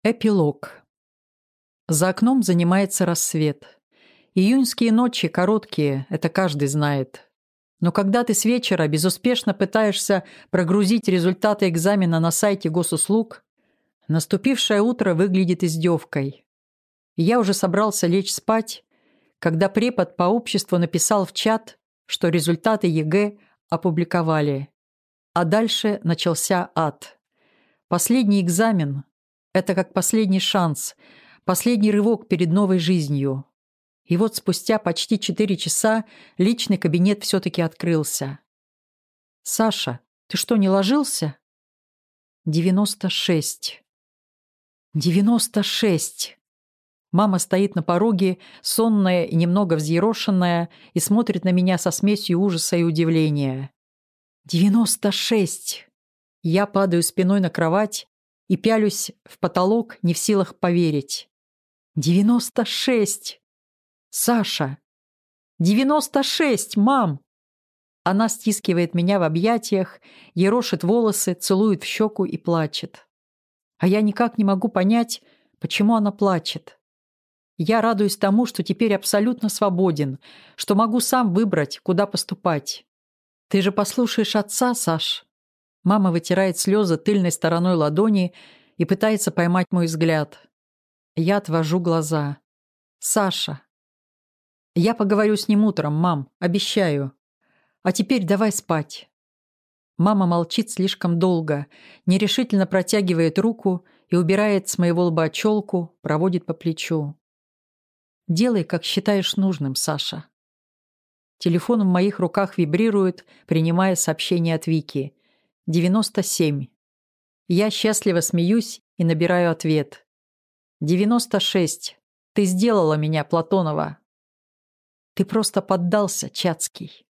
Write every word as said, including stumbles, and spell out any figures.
Эпилог. За окном занимается рассвет. Июньские ночи короткие, это каждый знает. Но когда ты с вечера безуспешно пытаешься прогрузить результаты экзамена на сайте госуслуг, наступившее утро выглядит издевкой. Я уже собрался лечь спать, когда препод по обществу написал в чат, что результаты ЕГЭ опубликовали. А дальше начался ад. Последний экзамен – это как последний шанс, последний рывок перед новой жизнью. И вот спустя почти четыре часа личный кабинет все-таки открылся. «Саша, ты что, не ложился?» «девяносто шесть. девяносто шесть!» Мама стоит на пороге, сонная и немного взъерошенная, и смотрит на меня со смесью ужаса и удивления. «девяносто шесть!» Я падаю спиной на кровать и пялюсь в потолок, не в силах поверить. «девяносто шесть! Саша! девяносто шесть, мам!» Она стискивает меня в объятиях, ерошит волосы, целует в щеку и плачет. А я никак не могу понять, почему она плачет. Я радуюсь тому, что теперь абсолютно свободен, что могу сам выбрать, куда поступать. «Ты же послушаешь отца, Саш?» Мама вытирает слезы тыльной стороной ладони и пытается поймать мой взгляд. Я отвожу глаза. «Саша». «Я поговорю с ним утром, мам, обещаю. А теперь давай спать». Мама молчит слишком долго, нерешительно протягивает руку и убирает с моего лба челку, проводит по плечу. «Делай, как считаешь нужным, Саша». Телефон в моих руках вибрирует, принимая сообщение от Вики. девяносто семь. Я счастливо смеюсь и набираю ответ. девяносто шесть. Ты сделала меня, Платонова. Ты просто поддался, Чацкий.